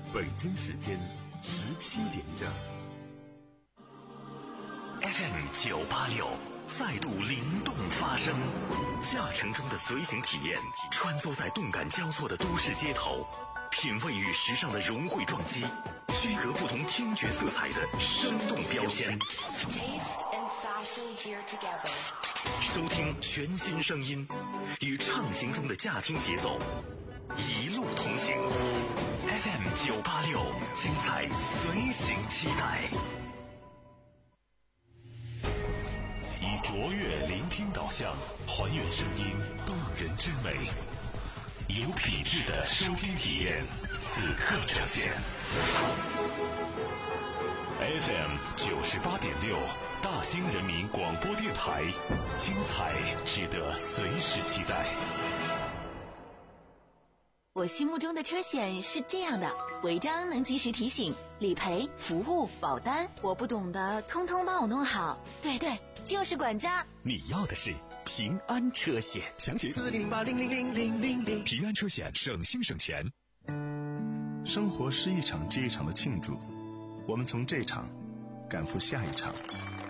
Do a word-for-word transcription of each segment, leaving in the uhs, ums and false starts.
北京时间十七点整。 F M 九八六再度灵动发声，驾乘中的随行体验，穿梭在动感交错的都市街头，品味与时尚的融汇撞击，区隔不同听觉色彩的生动标签。收听全新声音，与畅行中的驾听节奏，一路同行。F M 九八六，精彩随行期待。 以卓越聆听导向，还原声音动人之美，有品质的收听体验，此刻呈现。F M 九十八点六，大兴人民广播电台，精彩值得随时期待。 我心目中的车险是这样的：违章能及时提醒，理赔、服务、保单，我不懂的通通帮我弄好。对对，就是管家。 你要的是平安车险，详询四零八零零零零零零。平安车险，省心省钱。 生活是一场接一场的庆祝，我们从这场赶赴下一场。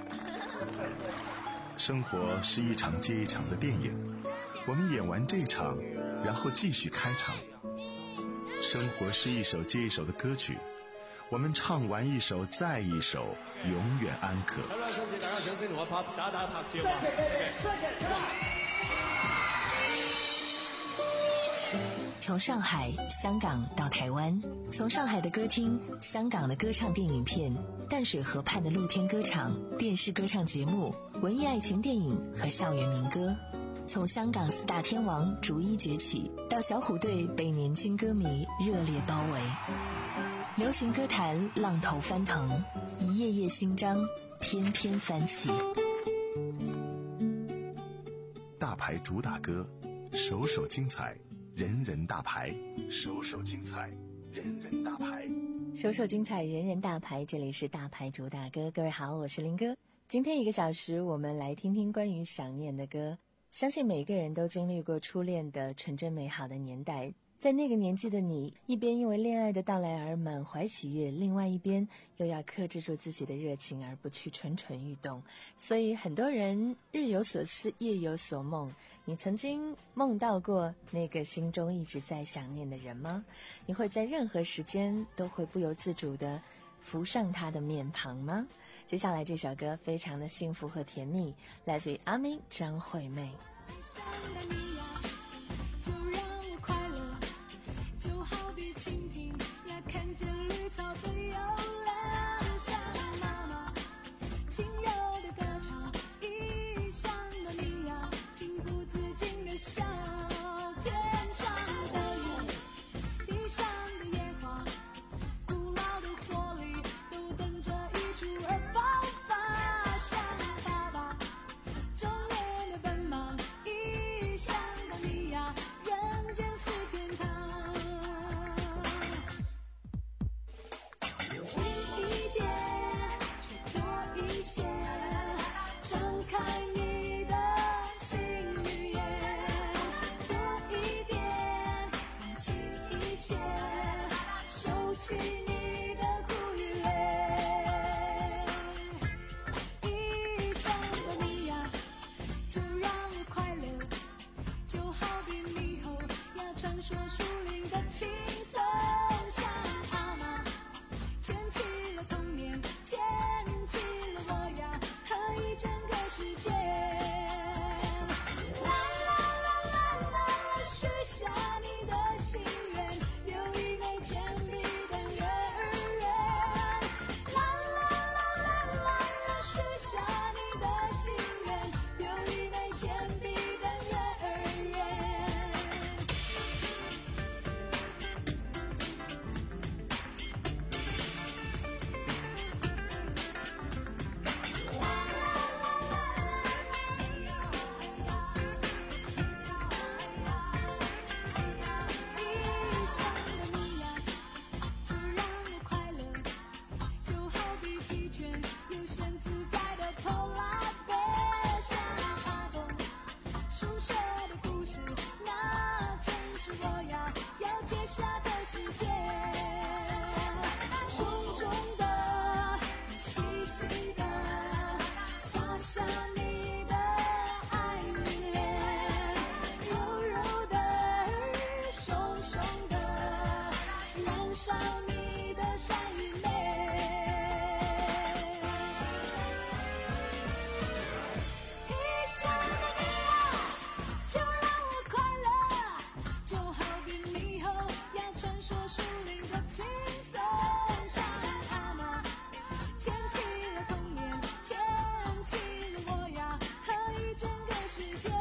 生活是一场接一场的电影，我们演完这场，然后继续开场。生活是一首接一首的歌曲，我们唱完一首再一首，永远安可。 从上海、香港到台湾，从上海的歌厅、香港的歌唱电影片、淡水河畔的露天歌场、电视歌唱节目、文艺爱情电影和校园民歌，从香港四大天王逐一崛起，到小虎队被年轻歌迷热烈包围。流行歌坛浪头翻腾，一页页新章翩翩翻起。 大牌主打歌，首首精彩，人人大牌，首首精彩，人人大牌， 首首精彩，人人大牌。这里是大牌主打歌，各位好，我是林哥。今天一个小时，我们来听听关于想念的歌。相信每个人都经历过初恋的纯真美好的年代，在那个年纪的你，一边因为恋爱的到来而满怀喜悦，另外一边又要克制住自己的热情而不去蠢蠢欲动。所以很多人日有所思，夜有所梦。你曾经梦到过那个心中一直在想念的人吗？你会在任何时间都会不由自主地浮上他的面庞吗？接下来这首歌非常的幸福和甜蜜，来自于阿妹张惠妹。 许下你的心愿，留一枚铅笔等月儿上你的善与美。一想到你啊，就让我快乐，就好比猕猴要穿梭树林的轻松，像他们牵起了童年，牵起了我呀和一整个世界。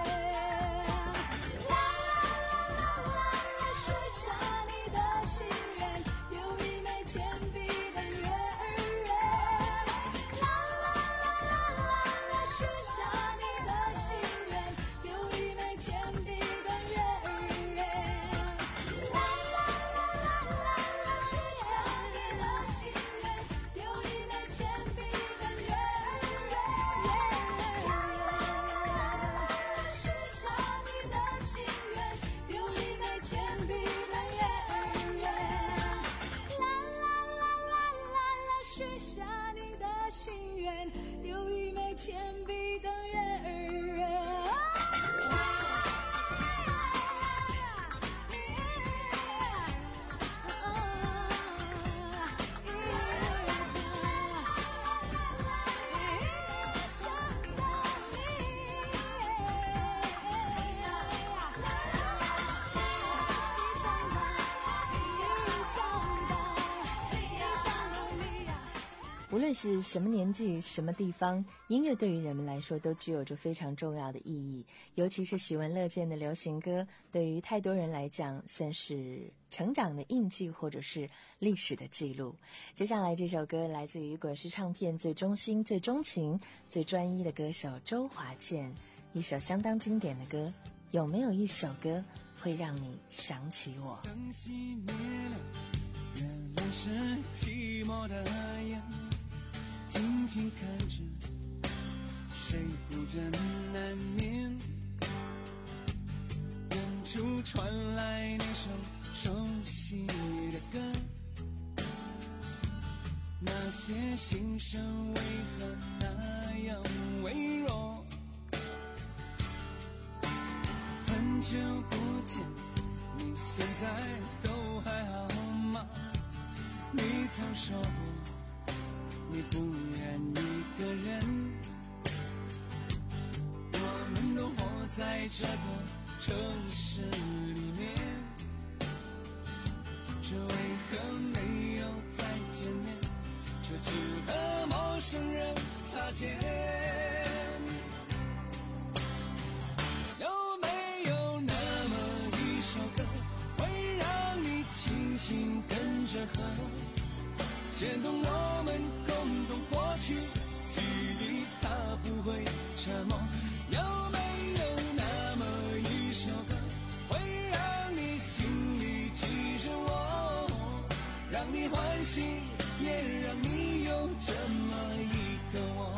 啦啦啦啦啦，许下你的心愿，有一枚铅笔的月儿圆。啦啦啦啦啦啦，许下你的心愿，有一枚铅笔的月儿圆。啦啦啦啦啦啦，许下你的心愿，有一枚铅笔的月儿圆。啦啦啦啦啦，许下你的心愿，有一枚铅笔的月儿圆。啦啦啦啦啦啦，许下你的心愿，有一枚铅笔的月儿圆。 无论是什么年纪、什么地方，音乐对于人们来说都具有着非常重要的意义。尤其是喜闻乐见的流行歌，对于太多人来讲，算是成长的印记，或者是历史的记录。接下来这首歌来自于滚石唱片最忠心、最钟情、最专一的歌手周华健，一首相当经典的歌。有没有一首歌会让你想起我？ 灯熄灭了，原来是寂寞的眼，静静看着谁孤枕难眠，远处传来那首熟悉的歌，那些心声为何那样微弱，很久不见，你现在都还好吗？你曾说过你不愿一个人，我们都活在这个城市里面，这为何没有再见面，这只和陌生人擦肩。有没有那么一首歌，会让你轻轻跟着和，牵动我们共同过去，记忆它不会沉默。有没有那么一首歌，会让你心里记着我，让你欢喜，也让你有这么一个我。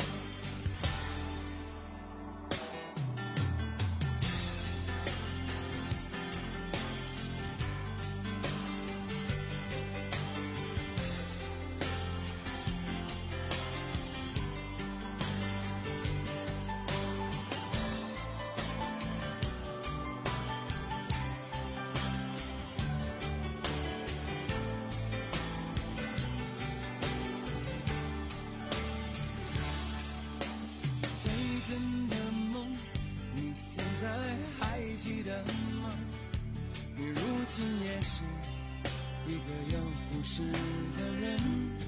最真的梦，你现在还记得吗？你如今也是一个有故事的人，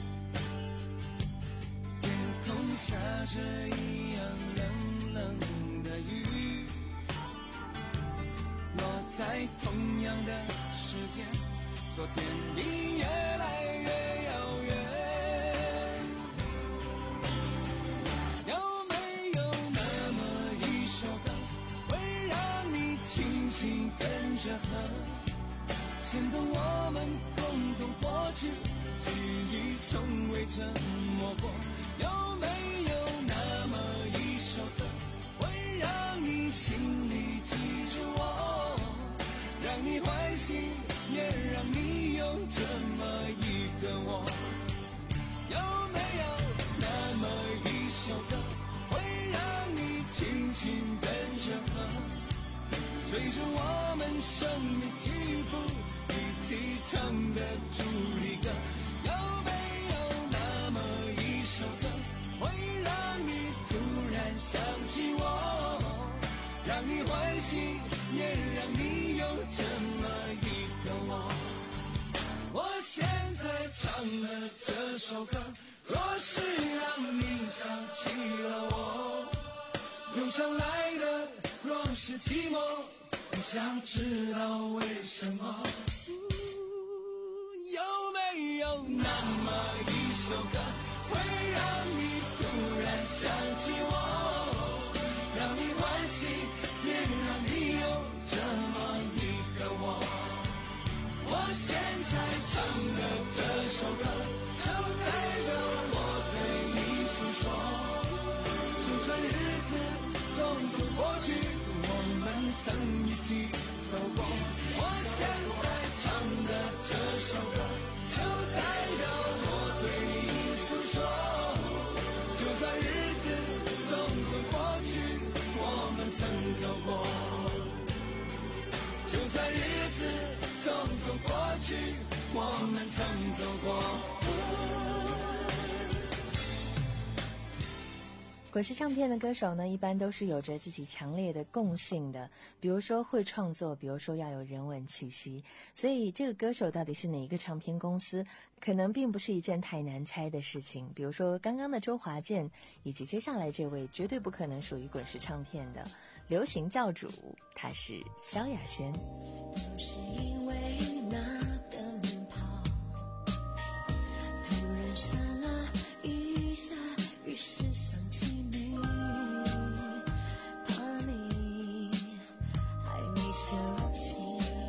天空下着一样冷冷的雨，落在同样的时间，昨天已越来越遥远。轻轻跟着和，牵动我们共同过去，记忆从未沉默过。有没有那么一首歌，会让你心里记着我，让你欢喜，也让你有这么一个我？有没有那么一首歌，会让你轻轻跟着和，随着我们生命起伏， 一起唱的主题歌？有没有那么一首歌，会让你突然想起我，让你欢喜，也让你有这么一个我？我现在唱的这首歌，若是让你想起了我，涌上来的若是寂寞，我想知道为什么。有没有那么一首歌，会让你突然想起我，让你欢喜，也让你有这么一个我？我现在唱的这首歌，就代表我对你诉说。就算日子匆匆过去，我们曾一起走过。我现在唱的这首歌，就代表我对你诉说。就算日子匆匆过去，我们曾走过。就算日子匆匆过去，我们曾走过。 滚石唱片的歌手呢，一般都是有着自己强烈的共性的，比如说会创作，比如说要有人文气息。所以这个歌手到底是哪一个唱片公司，可能并不是一件太难猜的事情。比如说刚刚的周华健，以及接下来这位绝对不可能属于滚石唱片的流行教主，他是萧亚轩。 都是因为那灯泡突然闪了一下，于是想起你，怕你还没休息，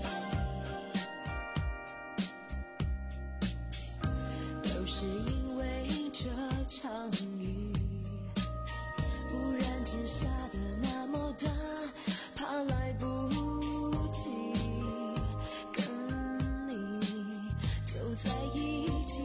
都是因为这场雨忽然间下得那么大，怕来不及跟你走在一起。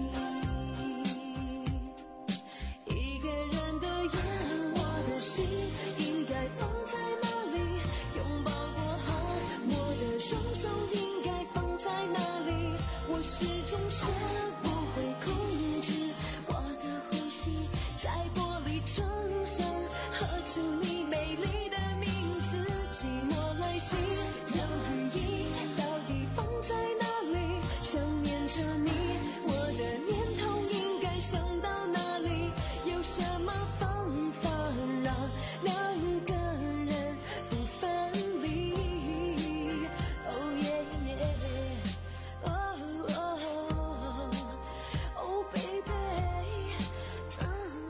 一个人的夜，我的心应该放在哪里？拥抱过后，我的双手应该放在哪里？我始终学不会控制我的呼吸，在玻璃窗上合出你美丽的名字。寂寞来袭，这雨衣到底放在哪里？想念着你，我的念头应该想到哪里？有什么方法让两个人不分离？哦耶耶，哦哦哦 baby， 啊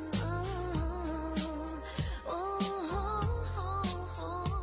哦哦。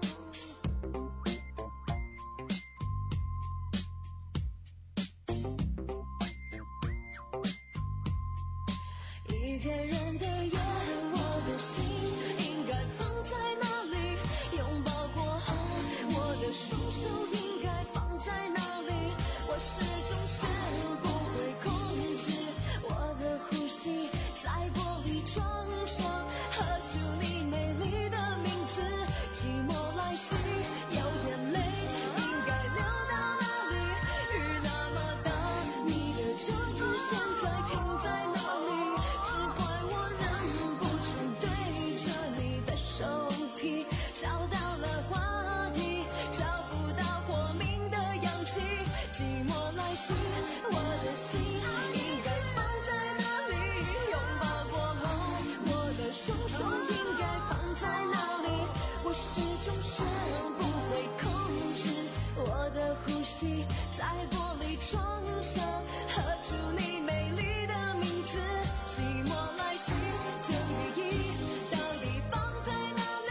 一个人的夜，我的心应该放在哪里？拥抱过后，我的双手应该放在哪里？我始终学不会控制我的呼吸，在玻璃窗上合出你美丽的名字。寂寞来袭，有眼泪应该流到哪里？雨那么大，你的车子现在停在哪里？只怪我忍不住对着你的手提，找到了话题，找不到莫名的氧气。寂寞来袭，我的心应该放在哪里？拥抱过后，我的双手应该放在哪里？我始终学不会控制我的呼吸，在玻璃窗上合出你美丽的名字。寂寞来袭，这雨衣到底放在哪里？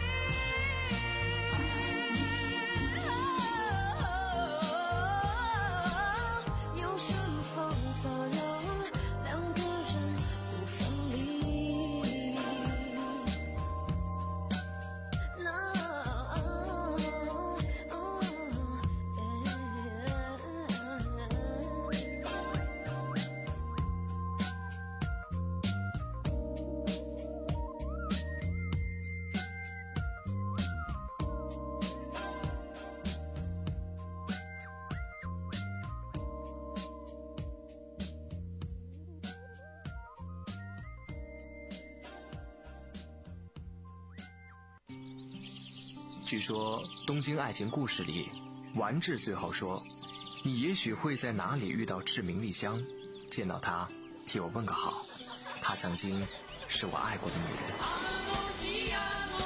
有什么方法让两个人不分离？那据说《东京爱情故事》里，丸治最后说：“你也许会在哪里遇到志明丽香，见到她，替我问个好。她曾经是我爱过的女人。”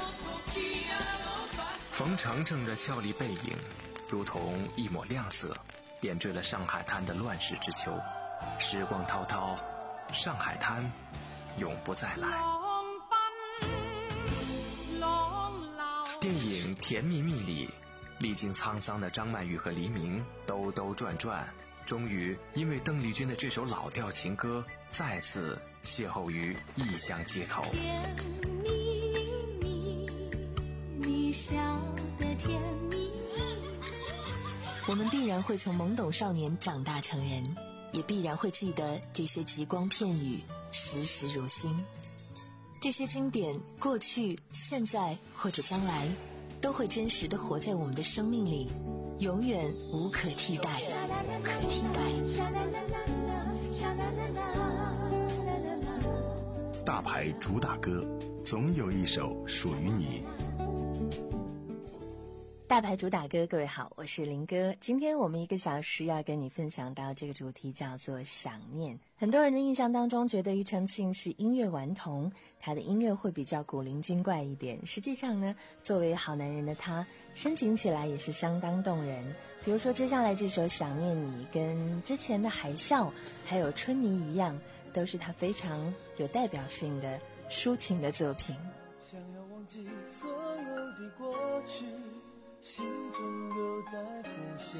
冯程程的俏丽背影，如同一抹亮色，点缀了上海滩的乱世之秋。时光滔滔，上海滩永不再来。电影《甜蜜蜜》里，历经沧桑的张曼玉和黎明兜兜转转，终于因为邓丽君的这首老调情歌，再次邂逅于异乡街头。 甜蜜蜜，你笑得甜蜜蜜。 我们必然会从懵懂少年长大成人，也必然会记得这些极光片语，时时如新。这些经典，过去、现在或者将来，都会真实地活在我们的生命里，永远无可替代。 大牌主打歌，总有一首属于你。 大牌主打歌，各位好，我是林哥。今天我们一个小时要跟你分享到这个主题叫做想念。很多人的印象当中觉得庾澄庆是音乐顽童，他的音乐会比较古灵精怪一点。实际上呢，作为好男人的他，深情起来也是相当动人。比如说接下来这首《想念你》，跟之前的《海啸》还有《春泥》一样，都是他非常有代表性的抒情的作品。 想要忘记所有的过去，心中又在浮现，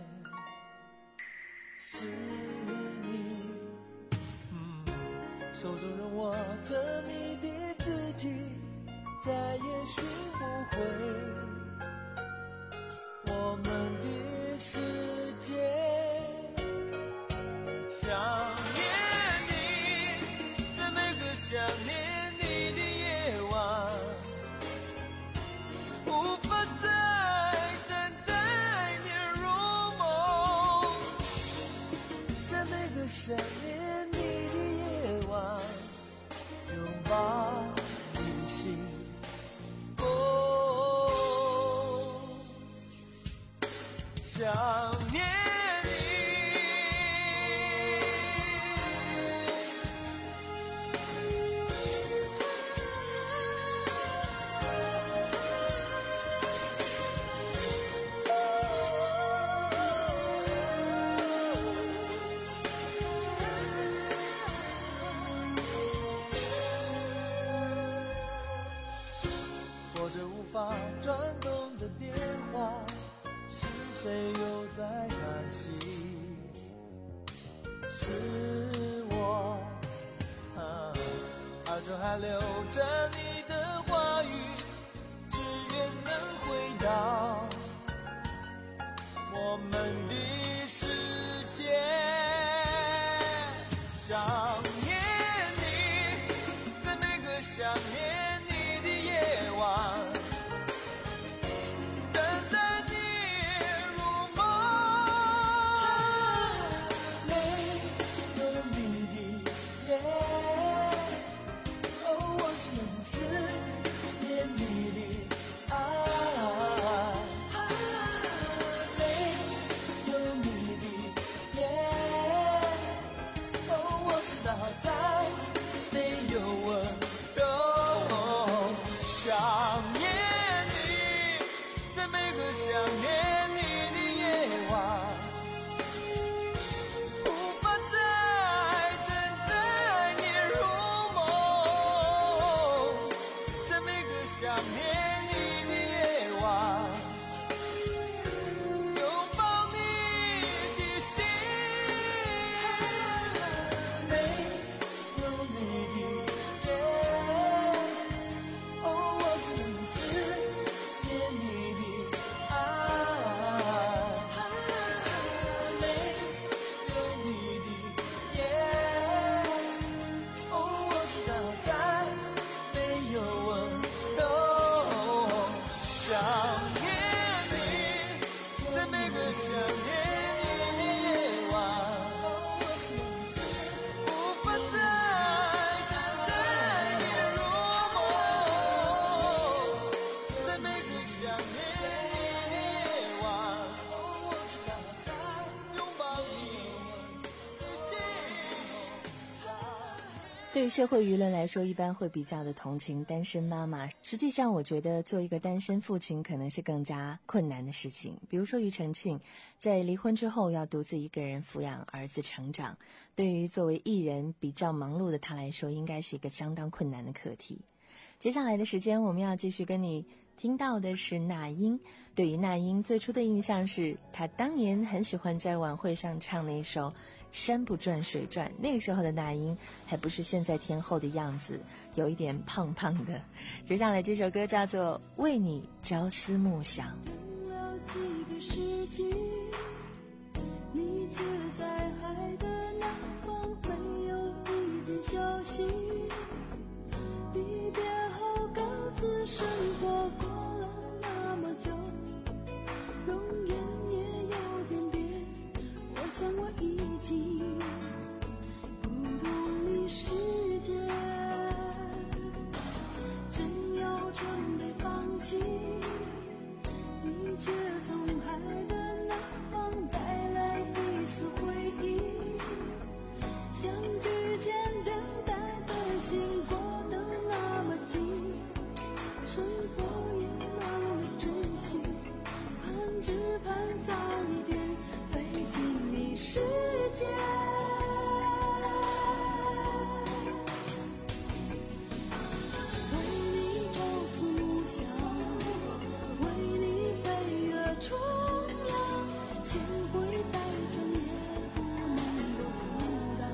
是你，嗯，手中仍握着你的自己，再也寻不回我们的世界。想念你，在每个想念你的夜晚，无法再等待你入梦，在每个想念你的夜晚，拥抱你的心。哦，想念发转动的电话，是谁又在叹息？是我，啊，耳中还留着你的话语，只愿能回到我们的世界。想念你，在每个想念你的夜晚，思对于社会舆论来说，一般会比较的同情单身妈妈。实际上，我觉得做一个单身父亲可能是更加困难的事情。比如说庾澄庆，在离婚之后要独自一个人抚养儿子成长，对于作为艺人比较忙碌的他来说，应该是一个相当困难的课题。接下来的时间，我们要继续跟你听到的是那英。对于那英最初的印象是，她当年很喜欢在晚会上唱那首山不转水转，那个时候的那英还不是现在天后的样子，有一点胖胖的。接下来这首歌叫做《为你朝思暮想》。 等了几个世纪，你却在海的那方没有一点消息。离别后各自生活，过了那么久，容颜也有点变，我想我已经不懂你世界，正要准备放弃，你却从海的那方带来一丝回忆，相聚间等待的心过得那么近，生活也忘了秩序，盼只盼早一点飞进你世界。为你朝思暮想，为你飞越重洋，千回百转也不能够阻挡。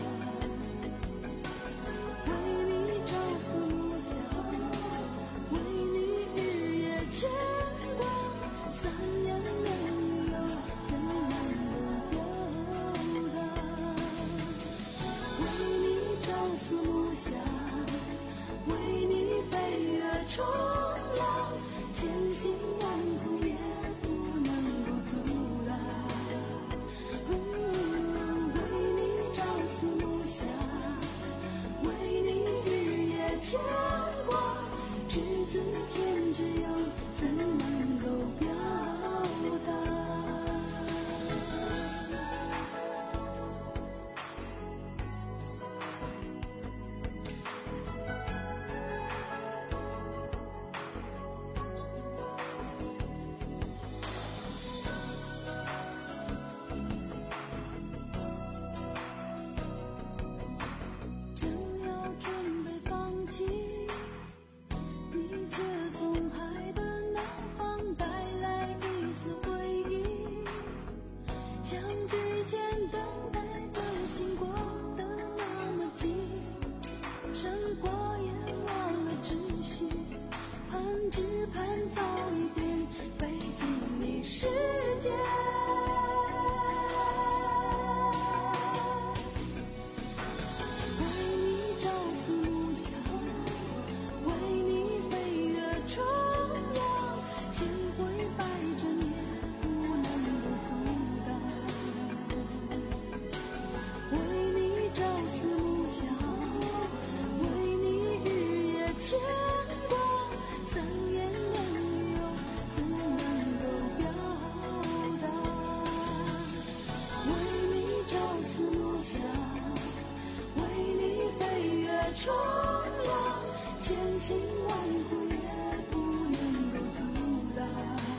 为你朝思暮想，为你日夜牵挂，三言两语又怎能够表达？为你朝思暮想，为你飞越重洋，千辛万苦也不能够阻挡。为你朝思暮想，为你日夜牵挂，只字片只又怎能够表达？正要准备放弃，你却从海的那方带来一丝回忆，相聚间等待的心过得那么近，生活也忘了秩序，盼只盼早一点飞进你世界。为你朝思暮想，为你飞越重洋，千回百转也不能够阻挡。为你朝思暮想，为你日夜牵挂，三言两语又怎能够表达？为你朝思暮想，为你飞越重洋，千辛万苦也不能够阻挡。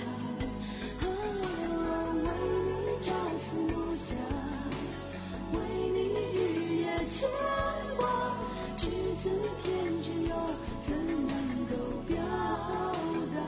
为你朝思暮想，为你日夜牵挂，只字片只又怎能够表达？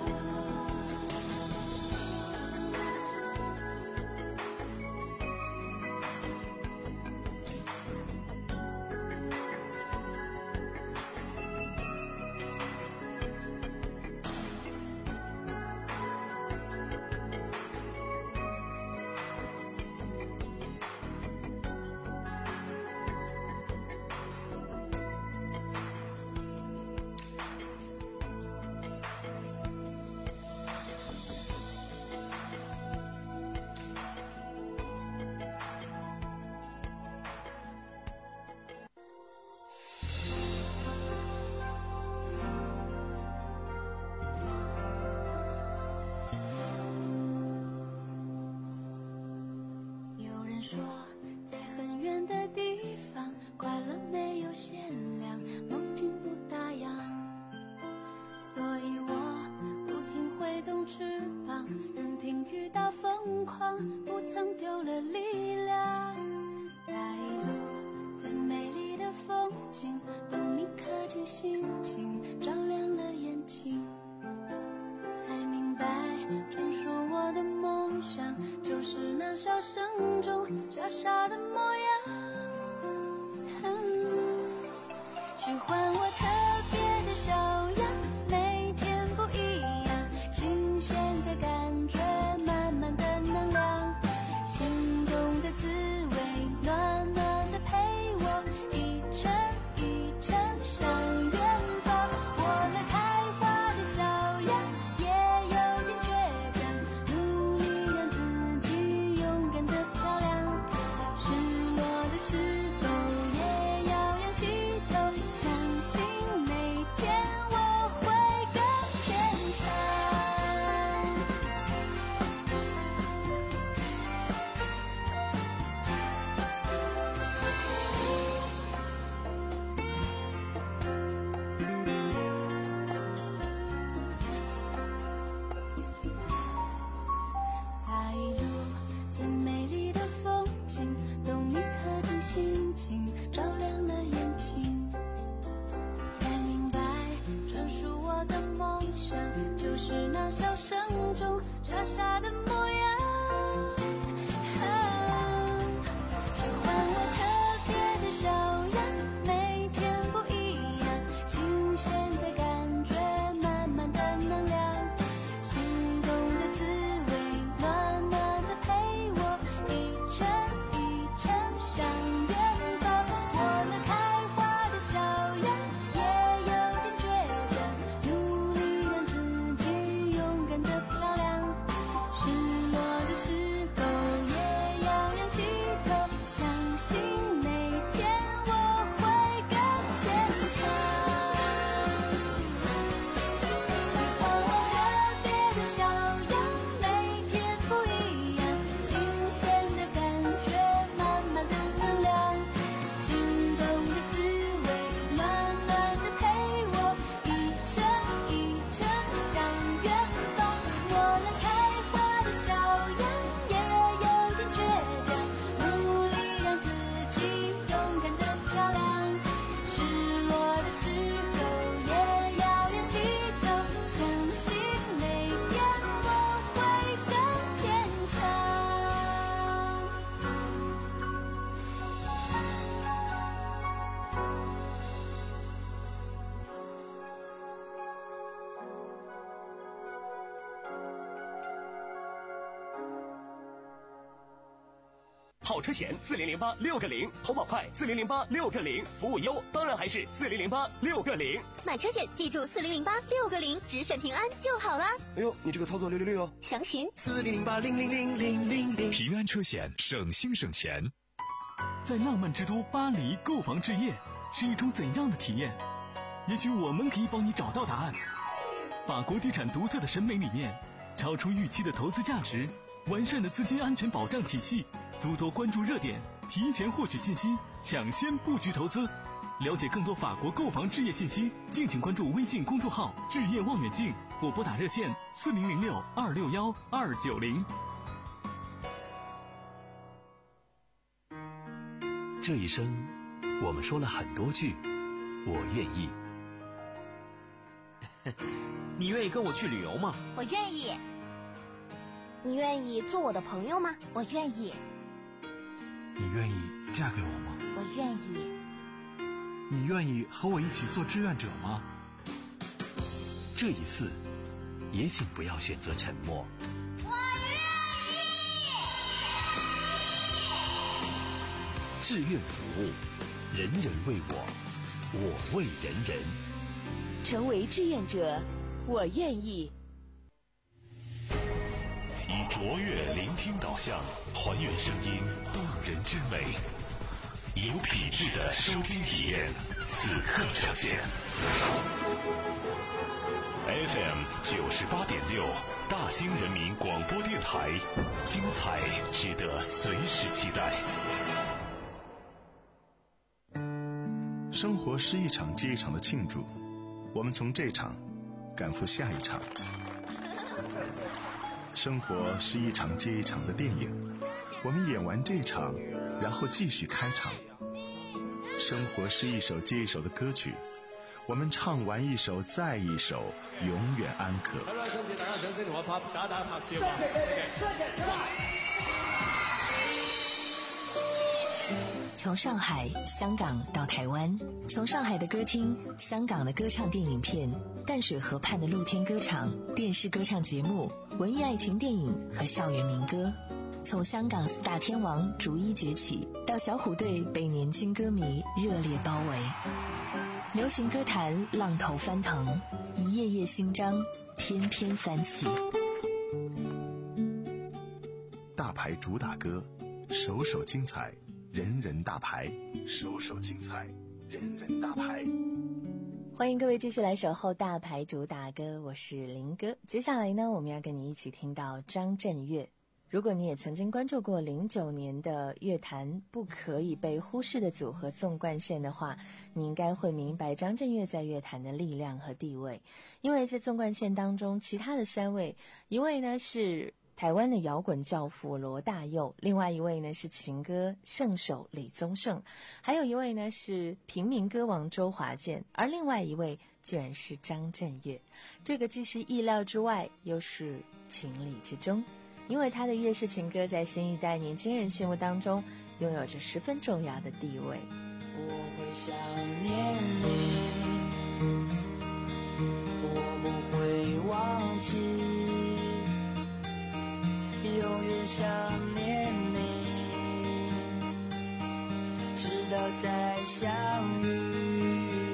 有人说，在很远的地方，快乐没有限傻的模样。喜欢我特别的手样，每天不一样，新鲜的感觉，满满的能量，心动的滋味，暖暖的陪我一程一程向远方。我那开花的小样也有点倔强，努力让自己勇敢的漂亮，失落的时候也要仰起头，相信每天我会更坚强。那一路最美丽的风景，都你刻进心情，照亮了眼睛，才明白专属我的梦想，就是那笑声中傻傻的模样。喜欢我特别的小样，每天不一样，新鲜的感觉，满满的能量，心动的滋味，暖暖的陪我一程一程向远方。我那开花的小样也有点倔强，努力让自己勇敢的漂亮，失落的时候也要仰起头，相信每天我会更坚强。喜欢我特别的小样，每天不一样，新鲜的感觉，满满的能量，心动的滋味，暖暖的陪我一程一程向远方。我那开花的小样也有点倔强，努力让自己勇敢的漂亮，失落的时候也要仰起头，相信每天我会更坚强。 好车险四零零八六个零，投保快四零零八六个零，服务优当然还是四零零八六个零。 买车险记住四零零八六个零，只选平安就好啦。 哎呦，你这个操作六六六哦！ 详询四零零八零零零零零零。 平安车险，省心省钱。 在浪漫之都巴黎购房置业是一种怎样的体验？也许我们可以帮你找到答案。法国地产独特的审美理念，超出预期的投资价值，完善的资金安全保障体系，多多关注热点，提前获取信息，抢先布局投资。了解更多法国购房置业信息，敬请关注微信公众号置业望远镜，或拨打热线四零零六二六幺二九零。 这一生，我们说了很多句我愿意。 你愿意跟我去旅游吗？ 我愿意。你愿意做我的朋友吗？我愿意。 你愿意嫁给我吗？ 我愿意。 你愿意和我一起做志愿者吗？ 这一次，也请不要选择沉默。 我愿意。 志愿服务，人人为我，我为人人。 成为志愿者，我愿意。 以卓越聆听导向，还原声音动人之美，有品质的收听体验，此刻呈现。F M 九十八点六，大兴人民广播电台，精彩值得随时期待。 生活是一场接一场的庆祝，我们从这场赶赴下一场。生活是一场接一场的电影，我们演完这场，然后继续开场。生活是一首接一首的歌曲，我们唱完一首再一首，永遠安可。 好啦，親自大家掌聲同我拍打打拍照啊！ 从上海、香港到台湾，从上海的歌厅、香港的歌唱电影片、淡水河畔的露天歌场、电视歌唱节目、文艺爱情电影和校园民歌，从香港四大天王逐一崛起，到小虎队被年轻歌迷热烈包围。流行歌坛浪头翻腾，一页页新章翩翩翻起。 大牌主打歌，首首精彩，人人大牌，首首精彩，人人大牌。 欢迎各位继续来守候大牌主打歌，我是林哥。接下来呢，我们要跟你一起听到张震岳。如果你也曾经关注过零九年的乐坛不可以被忽视的组合纵贯线的话，你应该会明白张震岳在乐坛的力量和地位。因为在纵贯线当中，其他的三位，一位呢是台湾的摇滚教父罗大佑，另外一位呢是情歌圣手李宗盛，还有一位呢是平民歌王周华健，而另外一位居然是张震岳。这个既是意料之外，又是情理之中，因为他的粤式情歌在新一代年轻人心目当中拥有着十分重要的地位。 我会想念你，我不会忘记，永远想念你，直到再相遇。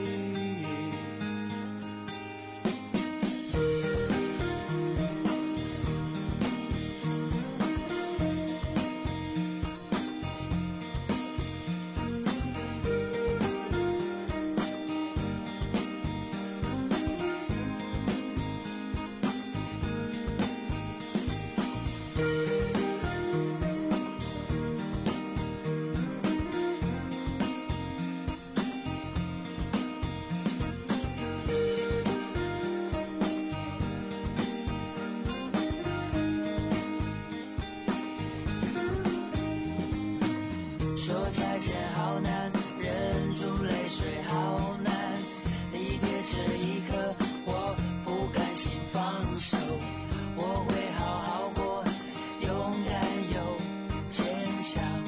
说再见好难，忍住泪水好难，离别这一刻我不甘心放手，我会好好过，勇敢又坚强，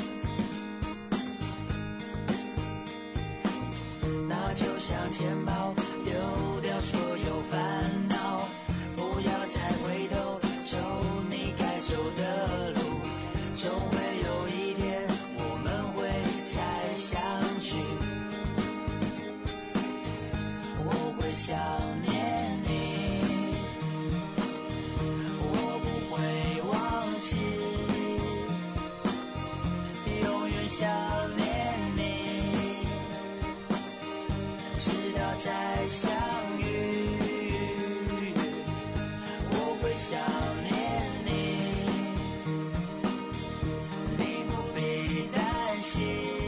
那就向前跑，丢掉所有烦恼，不要再回头，走你该走的路，总会有一天再相聚。我会想念你，我不会忘记，永远想念你，直到再相遇。我会想念你，你不必担心，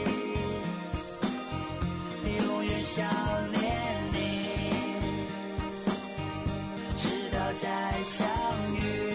想念你，直到再相遇。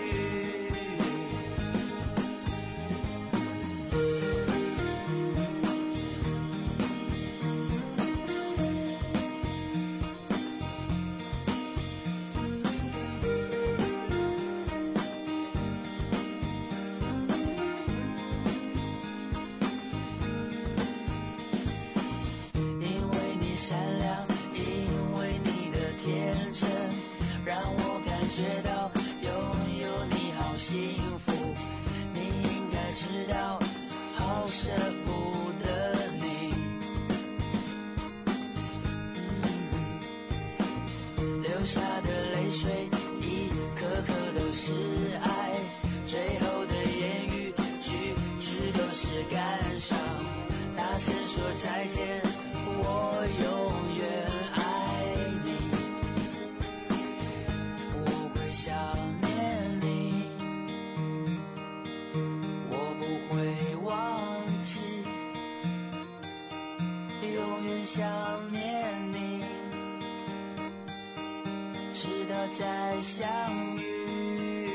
善良，因为你的天真，让我感觉到拥有你好幸福。你应该知道，好舍不得你。嗯、流下的泪水，一颗颗都是爱，最后的言语，句句都是感伤。大声说再见。我永远爱你，我会想念你，我不会忘记，永远想念你，直到再相遇。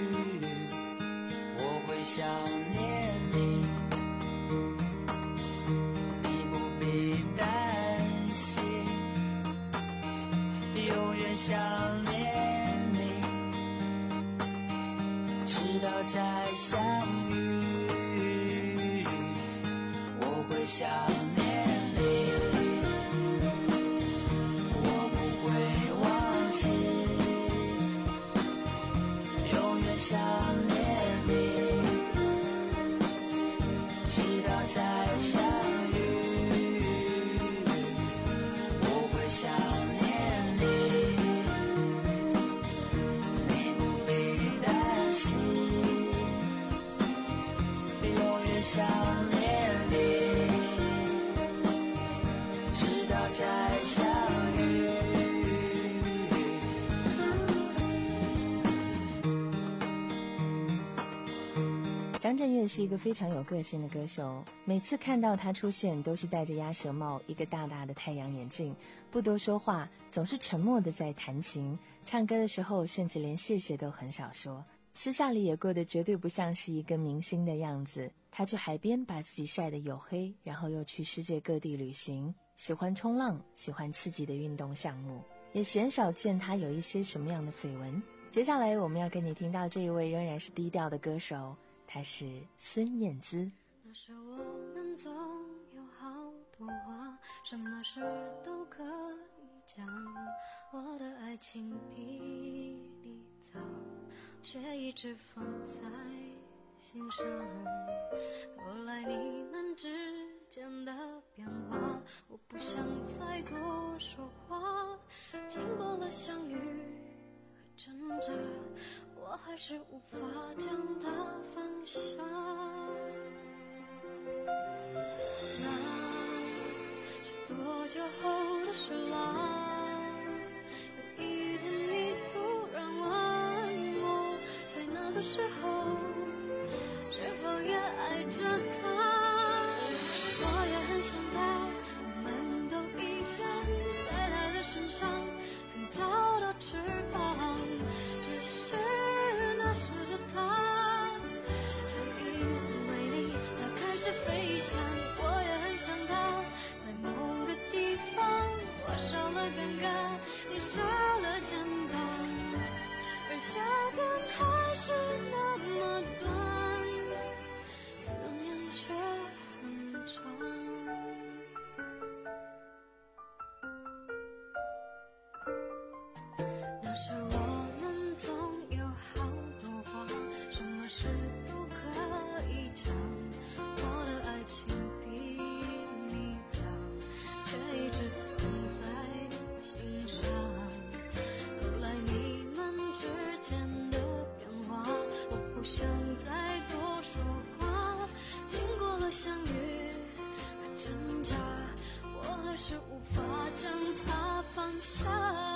我会想念你，想念你，直到再相遇。我会想念你，我不会忘记，永远想念你，直到再相遇。我会想念你，你不必担心，永远想念你，直到再相遇。 张震岳是一个非常有个性的歌手，每次看到他出现都是戴着鸭舌帽，一个大大的太阳眼镜，不多说话，总是沉默的在弹琴，唱歌的时候甚至连谢谢都很少说，私下里也过得绝对不像是一个明星的样子。他去海边把自己晒得黝黑，然后又去世界各地旅行，喜欢冲浪，喜欢刺激的运动项目，也鲜少见他有一些什么样的绯闻。接下来我们要跟你听到这一位仍然是低调的歌手，她是孙燕姿。 那时我们总有好多话，什么事都可以讲，我的爱情比你早，却一直放在心上。后来你们之间的变化，我不想再多说话，经过了相遇和挣扎，我还是无法将它放下。那是多久后的事啦？有一天你突然问我，在那个时候是否也爱着他？我也很想他，我们都一样，在他的身上曾找到翅膀，只是那时的他是因为你他开始飞翔。我也很想他，在某个地方我少了尴尬，你少了肩膀，而夏天还是那么短，思念却很长。那时我们总有好多话，什么事都可以讲，我的爱情比你早，却一直放在心上。后来你们之间的变化，我不想再多说话，经过了相遇和挣扎，我还是无法将它放下。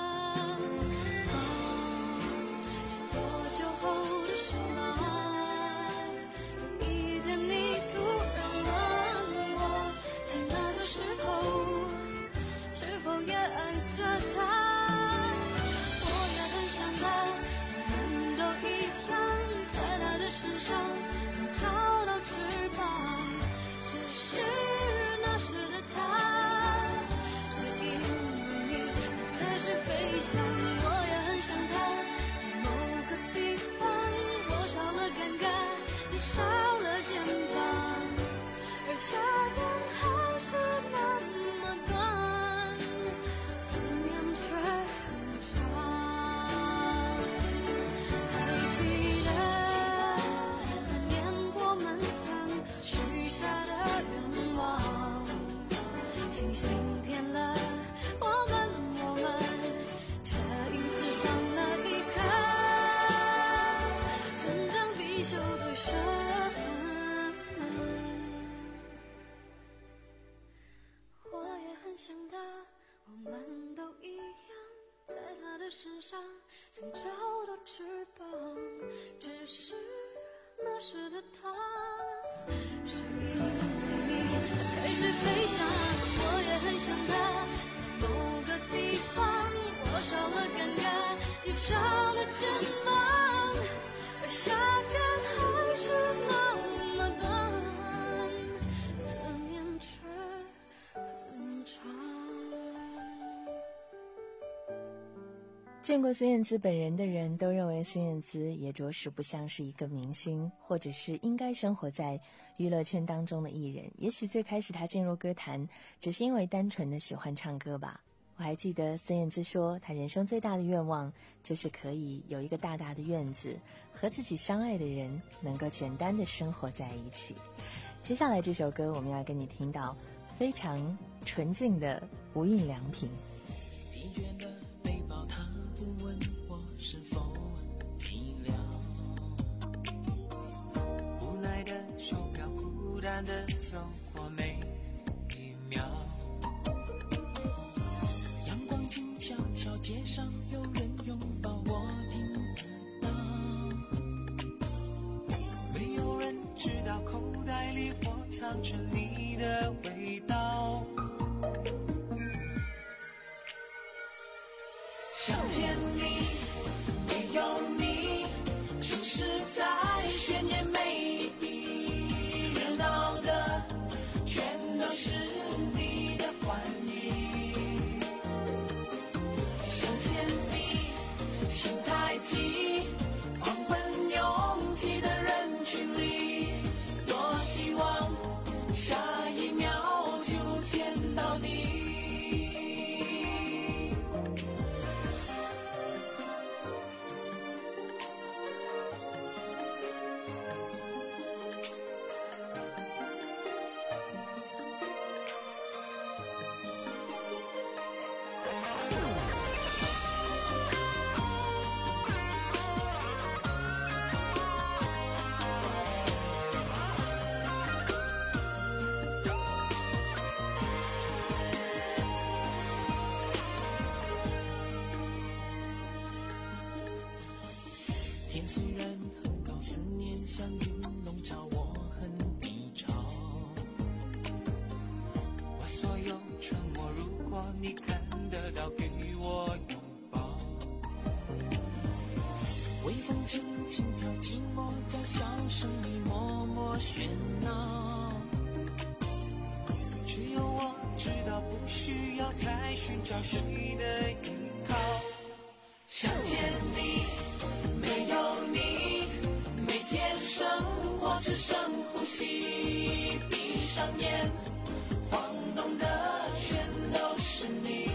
是多久后的事啦？有一天你突然问我，在那个时候是否也爱着他？我也很想他，我们都一样，在他的身上曾找到翅膀，只是那时的他是因为你他开始飞翔。我也很想他，在某个地方我少了尴尬，你少了肩膀，而夏天还是那么短，思念却很长。还记得那年我们曾许下的愿望，星星骗了我们，我们却因此伤了一颗成长必修的学分。我也很想他，我们都一样，在他的身上曾找到翅膀，只是那时的他是因为你他开始飞翔。我也很想他，在某个地方我少了尴尬，你少了肩膀，而夏天还是那么短，思念却很长。 见过孙燕姿本人的人都认为孙燕姿也着实不像是一个明星，或者是应该生活在娱乐圈当中的艺人。也许最开始他进入歌坛只是因为单纯的喜欢唱歌吧。我还记得孙燕姿说，她人生最大的愿望就是可以有一个大大的院子，和自己相爱的人能够简单的生活在一起。接下来这首歌我们要跟你听到非常纯净的无印良品。 疲倦的背包，他不问我是否寂寥，无奈的手表孤单的走过每一秒，阳光静悄悄，街上有人拥抱我听得到，没有人知道口袋里我藏着你的味道，想见你，没有你，城市在喧烟美丽，热闹的全都是你的欢迎。想见你，心太急，狂奔拥挤的人群里，多希望下一秒就见到你。天虽然很高，思念像云笼罩，我很低潮。把所有沉默，如果你看得到，给我拥抱。微风轻轻飘，寂寞在笑声里默默喧闹。只有我知道，不需要再寻找谁的依靠。想见你，没有你，每天生活只剩呼吸，闭上眼，晃动的全都是你。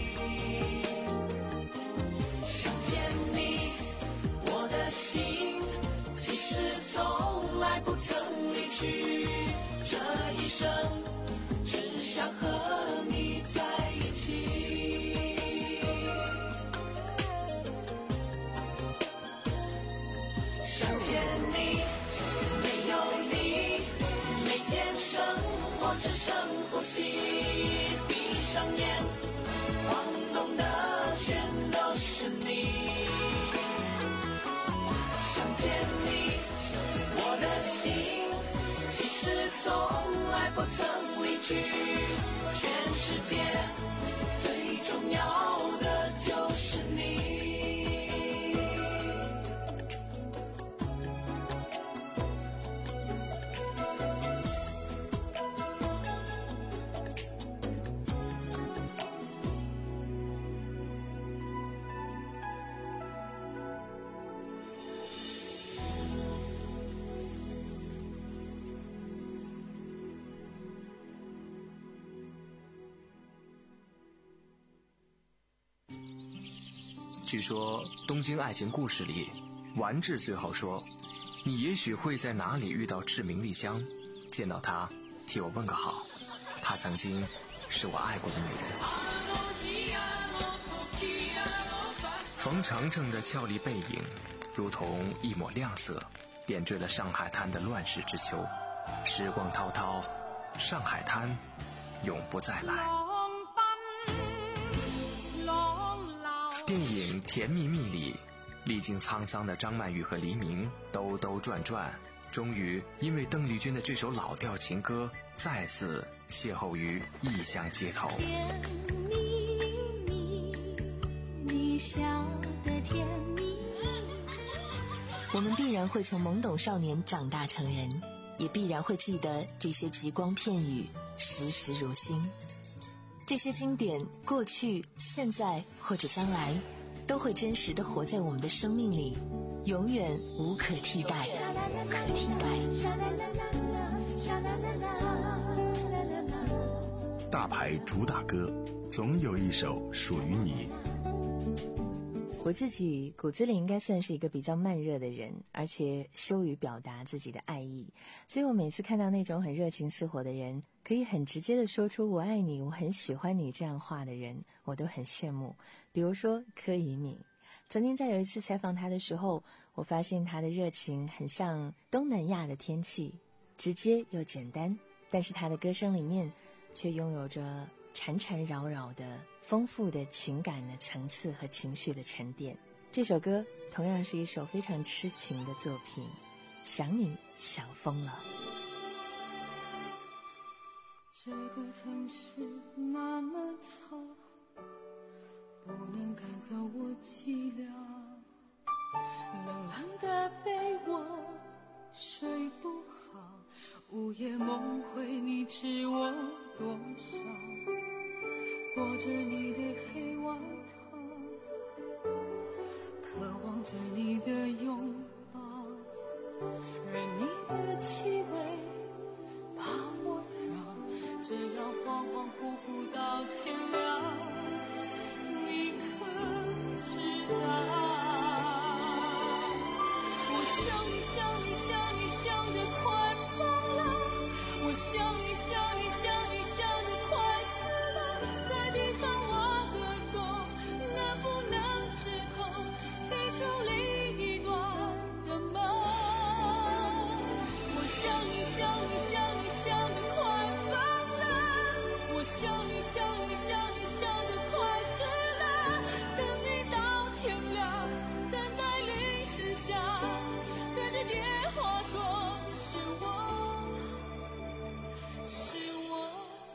想见你，我的心其实从来不曾离去，这一生只想和你在一起。想见你，没有你，每天生活只剩呼吸，闭上眼，晃动的全都是你。想见你，我的心其实从来不曾离去，全世界最重要的就是你。 据说《东京爱情故事》里，丸治最后说：“你也许会在哪里遇到志明丽香，见到她，替我问个好。她曾经是我爱过的女人。”冯程程的俏丽背影，如同一抹亮色，点缀了上海滩的乱世之秋。时光滔滔，上海滩永不再来。电影《甜蜜蜜》里，历经沧桑的张曼玉和黎明兜兜转转，终于因为邓丽君的这首老调情歌，再次邂逅于异乡街头。 甜蜜蜜，你笑得甜蜜。 我们必然会从懵懂少年长大成人，也必然会记得这些极光片语，时时如新。这些经典，过去、现在或者将来，都会真实地活在我们的生命里，永远无可替代。 大牌主打歌，总有一首属于你。 我自己骨子里应该算是一个比较慢热的人，而且羞于表达自己的爱意，所以我每次看到那种很热情似火的人，可以很直接的说出我爱你，我很喜欢你这样话的人，我都很羡慕。比如说柯以敏，曾经在有一次采访他的时候，我发现他的热情很像东南亚的天气，直接又简单，但是他的歌声里面却拥有着缠缠绕绕的丰富的情感的层次和情绪的沉淀。这首歌同样是一首非常痴情的作品，想你想疯了。 这个城市那么丑，不能赶走我寂寥，冷冷的被窝睡不好，午夜梦回你知我多少，裹着你的黑外套，渴望着你的拥抱，任你的气味把我绕，这样恍恍惚惚到天亮，你可知道？我想你想你想你想得快疯了，我想你想你想你想得快死了，在地上挖个洞，能不能直通地球另一端的梦？我想你想你想你想得快疯了，我想你想你想你想得快死了，等你到天亮，等待零时下，对着电话说是我是我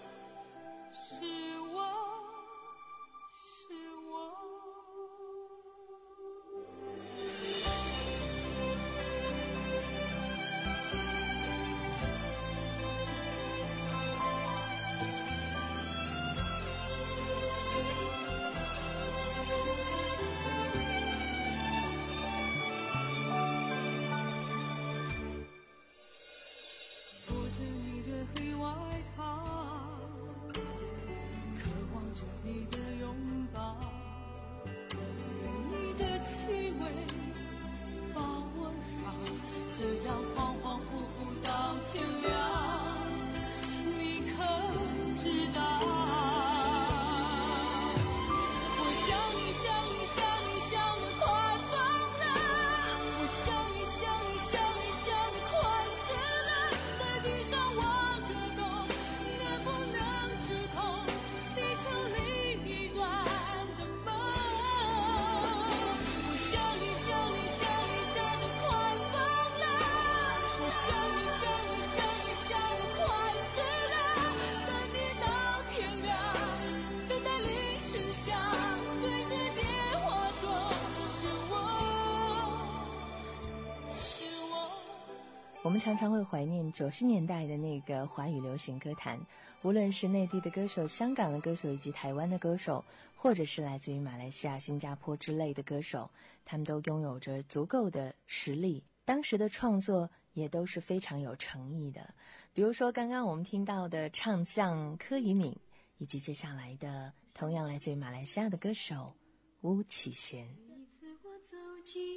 是我是我。裹着你的黑外套，渴望着你的拥抱，你的气味把我绕，这样恍恍惚惚到天亮，你可知道？我想你想你想你想得快疯了，我想你想你想你想得快死了，在地上挖个洞，能不能直通地球另一端的梦？我想你想你想你想得快疯了，我想你想你想你想得快死了，等你到天亮，等待零时下，对着电话说是我是我。 我们常常会怀念九十年代的那个华语流行歌坛，无论是内地的歌手、香港的歌手以及台湾的歌手，或者是来自于马来西亚、新加坡之类的歌手，他们都拥有着足够的实力，当时的创作也都是非常有诚意的。比如说刚刚我们听到的唱将柯以敏，以及接下来的同样来自于马来西亚的歌手巫启贤。 每一次我走近，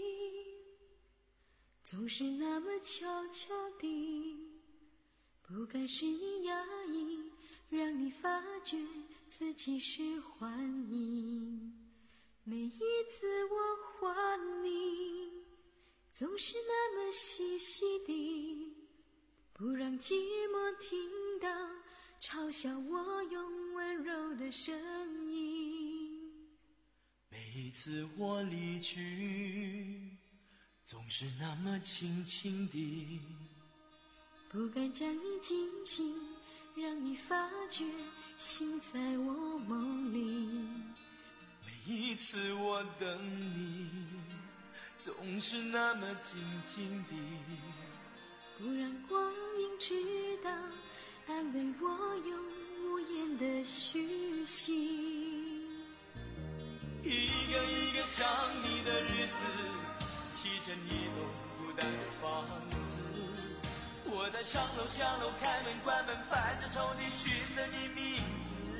总是那么悄悄地，不该是你压抑，让你发觉自己是幻影。每一次我唤你，总是那么细细地，不让寂寞听到嘲笑我用温柔的声音。 每一次我离去，总是那么轻轻地， 不敢将你紧紧，让你发觉心在我梦里。 每一次我等你，总是那么静静地， 不让光阴知道，安慰我用无言的虚心。 一个一个想你的日子，砌成一栋孤单的房子，我在上楼下楼开门关门，翻着抽屉寻着你名字。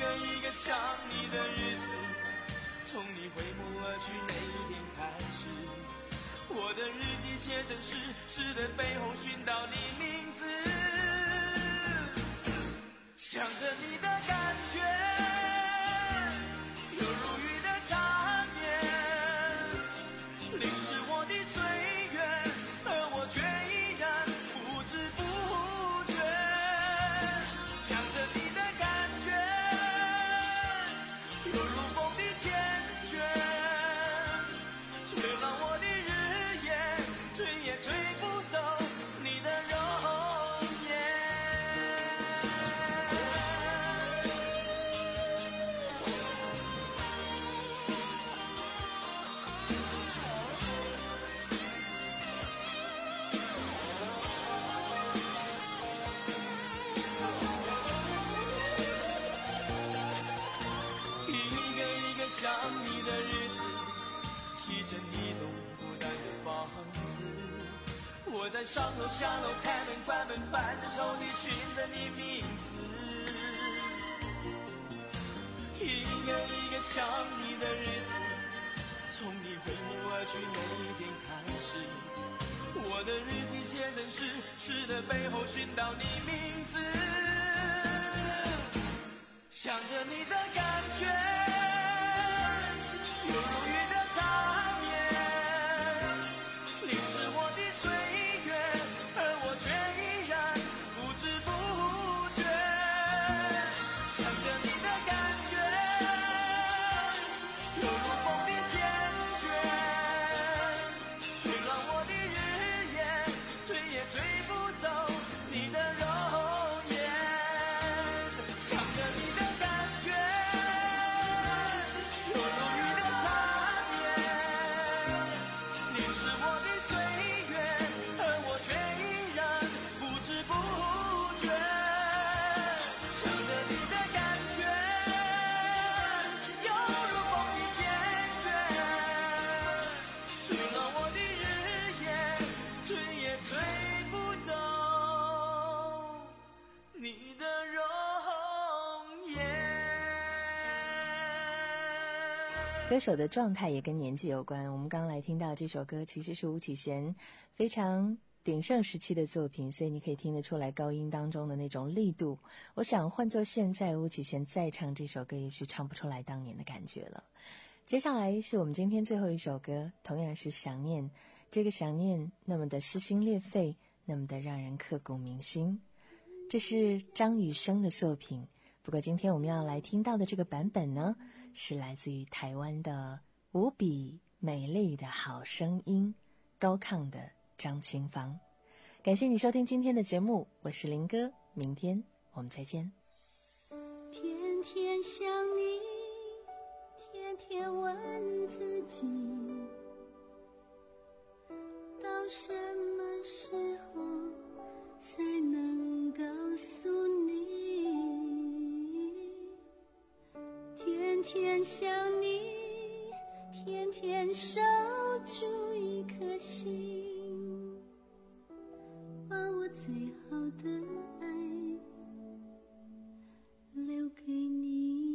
个一个想你的日子，从你回眸而去那一天开始，我的日记写成诗，诗的背后寻到你名字，想着你的感觉，有如雨的缠绵，淋湿我的岁月，而我却依然不知不觉，想着你的感觉，有如风的缱绻，吹乱我的日夜，吹也吹不走你的容颜。一个一个想你的日子，砌成一栋孤单的房子，我在上楼下楼开门关门，翻着抽屉寻着你名字，一个一个想你的日子，从你回眸而去那一天开始，我的日记写成诗，诗的背后寻到你名字，想着你的感觉，有如雨的缠绵，淋湿我的岁月，而我却依然不知不觉，想着你的感觉，有如风的缱绻，吹乱我的日夜，吹也吹不走你的容颜，想着你的感觉，有如雨的缠绵，淋湿我的岁月，而我却依然不知不觉，想着你的感觉，有如风的缱绻，吹乱我的日夜，吹也吹不走你的容颜。 歌手的状态也跟年纪有关。我们刚刚来听到这首歌，其实是巫启贤非常鼎盛时期的作品，所以你可以听得出来高音当中的那种力度。我想换作现在，巫启贤再唱这首歌，也许唱不出来当年的感觉了。接下来是我们今天最后一首歌，同样是想念。这个想念那么的撕心裂肺，那么的让人刻骨铭心。这是张雨生的作品，不过今天我们要来听到的这个版本呢，是来自于台湾的无比美丽的好声音，高亢的张清芳。感谢你收听今天的节目，我是林哥，明天我们再见。 天天想你，天天问自己，到什么时候才能告诉你？天天想你，天天守住一颗心，把我最好的爱留给你。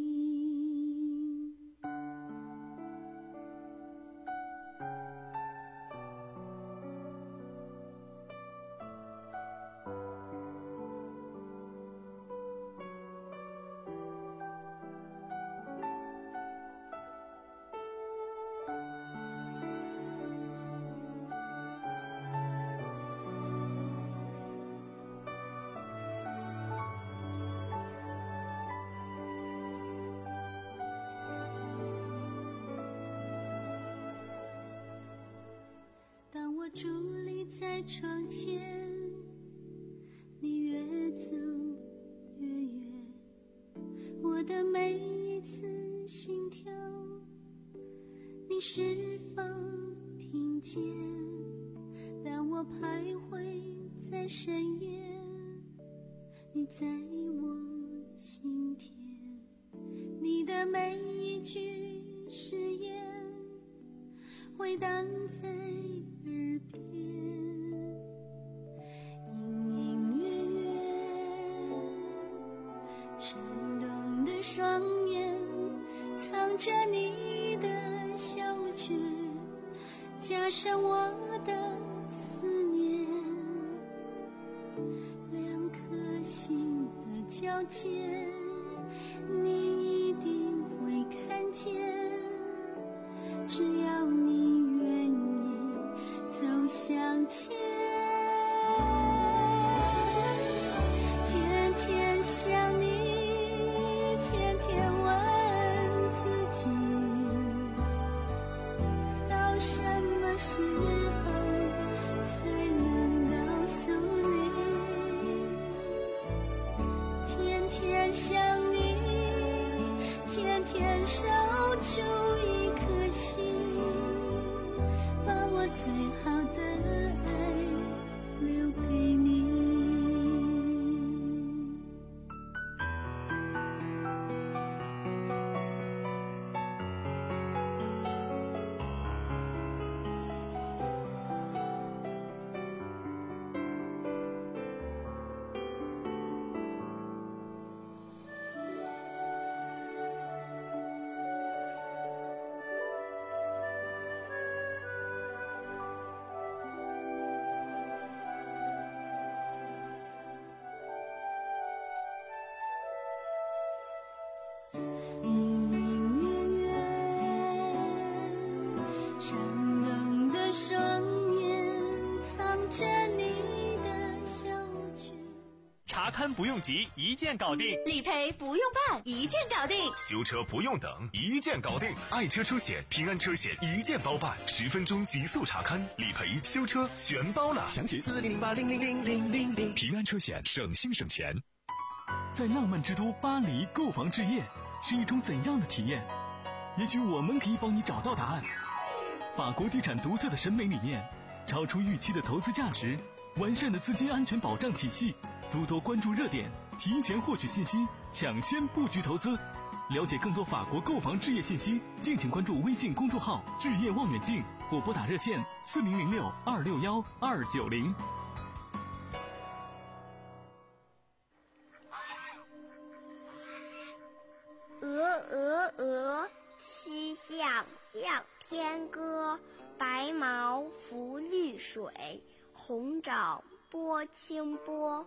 当我伫立在窗前，你越走越远，我的每一次心跳，你是否听见？当我徘徊在深夜，你在我心田，你的每一句誓言回荡在耳边，隐隐约约，闪动的的双眼，藏着你的小chuyện，加上我的思念，两颗心的交界，你一定会看见，只要你愿意走向前。天天想你，天天问自己，到什么时候才能告诉你？天天想你，天天守住一颗心，把我最好的爱留给你。闪动的双眼，藏着你的小chuyện。 查勘不用急，一键搞定； 理赔不用办，一键搞定； 修车不用等，一键搞定。爱车车险、平安车险一键包办，十分钟极速查勘、理赔、修车全包了。 详情四零零八零零零零零零。 平安车险，省心省钱。 在浪漫之都巴黎购房置业是一种怎样的体验？也许我们可以帮你找到答案。法国地产独特的审美理念，超出预期的投资价值，完善的资金安全保障体系，诸多关注热点，提前获取信息，抢先布局投资。了解更多法国购房置业信息，敬请关注微信公众号“置业望远镜”或拨打热线四零零六二六幺二九零。 鹅鹅鹅，曲项向天歌。白毛浮绿水，红掌拨清波。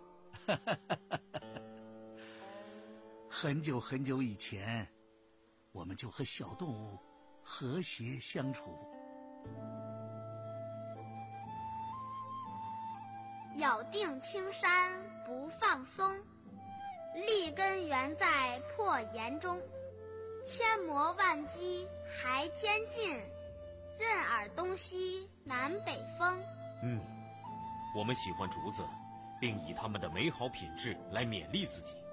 很久很久以前，我们就和小动物和谐相处。 咬定青山不放松，立根原在破岩中。千磨万击还坚劲，任尔东西南北风。 嗯，我们喜欢竹子，并以它们的美好品质来勉励自己。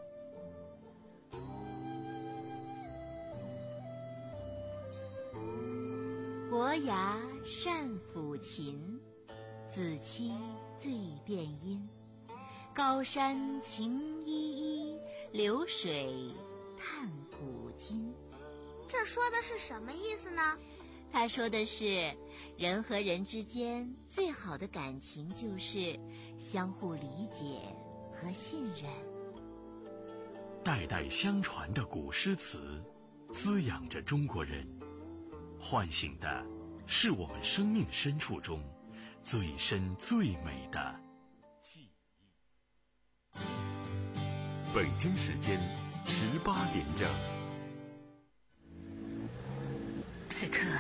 伯牙善抚琴，子期醉辨音。高山晴依依，流水叹古今。 这说的是什么意思呢？ 他说的是，人和人之间最好的感情就是相互理解和信任。 代代相传的古诗词，滋养着中国人，唤醒的是我们生命深处中最深最美的记忆。 北京时间十八点整。 此刻